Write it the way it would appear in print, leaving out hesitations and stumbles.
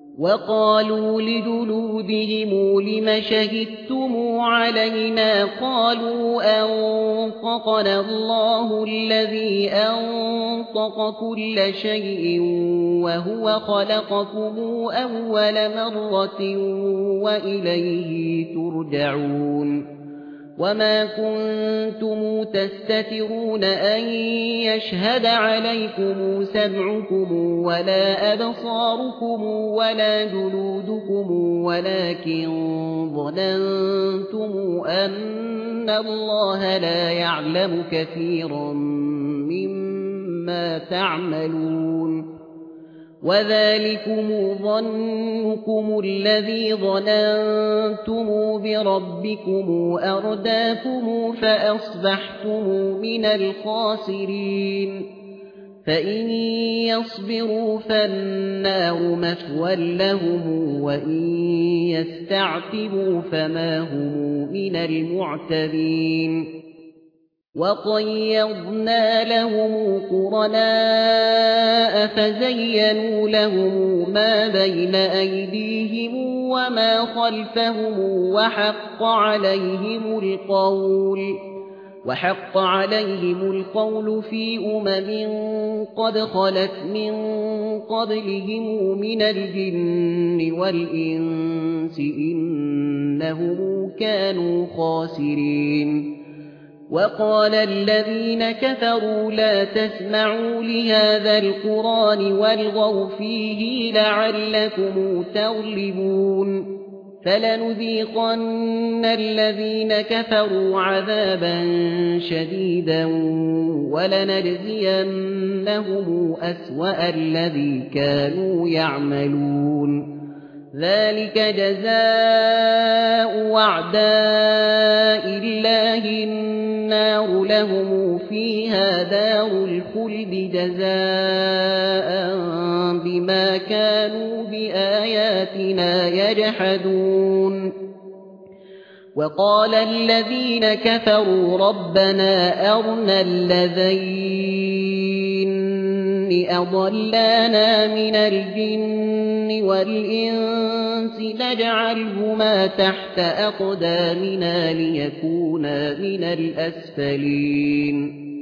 وقالوا لجلودهم لم شهدتم علينا قالوا أنطقنا الله الذي أنطق كل شيء وهو خلقكم أول مرة وإليه ترجعون وما كنتم تستترون أن يشهد عليكم سمعكم ولا أبصاركم ولا جلودكم ولكن ظننتم أن الله لا يعلم كثيرا مما تعملون وذلكم ظنكم الذي ظننتم بربكم أرداكم فأصبحتم من الخاسرين فإن يصبروا فالنار مثوى لهم وإن يستعتبوا فما هم من المعتبين وقيضنا لهم قرناء فزينوا لهم ما بين أيديهم وما خلفهم وحق عليهم القول في قد خلت من قبلهم من الجن والإنس إنهم كانوا خاسرين وقال الذين كفروا لا تسمعوا لهذا القرآن والغوا فيه لعلكم تغلبون فلنذيقن الذين كفروا عذابا شديدا ولنجزينهم أسوأ الذي كانوا يعملون ذلك جزاء أعداء الله النار لهم فيها دار الخلد جزاء بما كانوا بآياتنا يجحدون وقال الذين كفروا ربنا أرنا الذين أضلانا من الجن والإنس نجعلهما تحت أقدامنا ليكونا من الأسفلين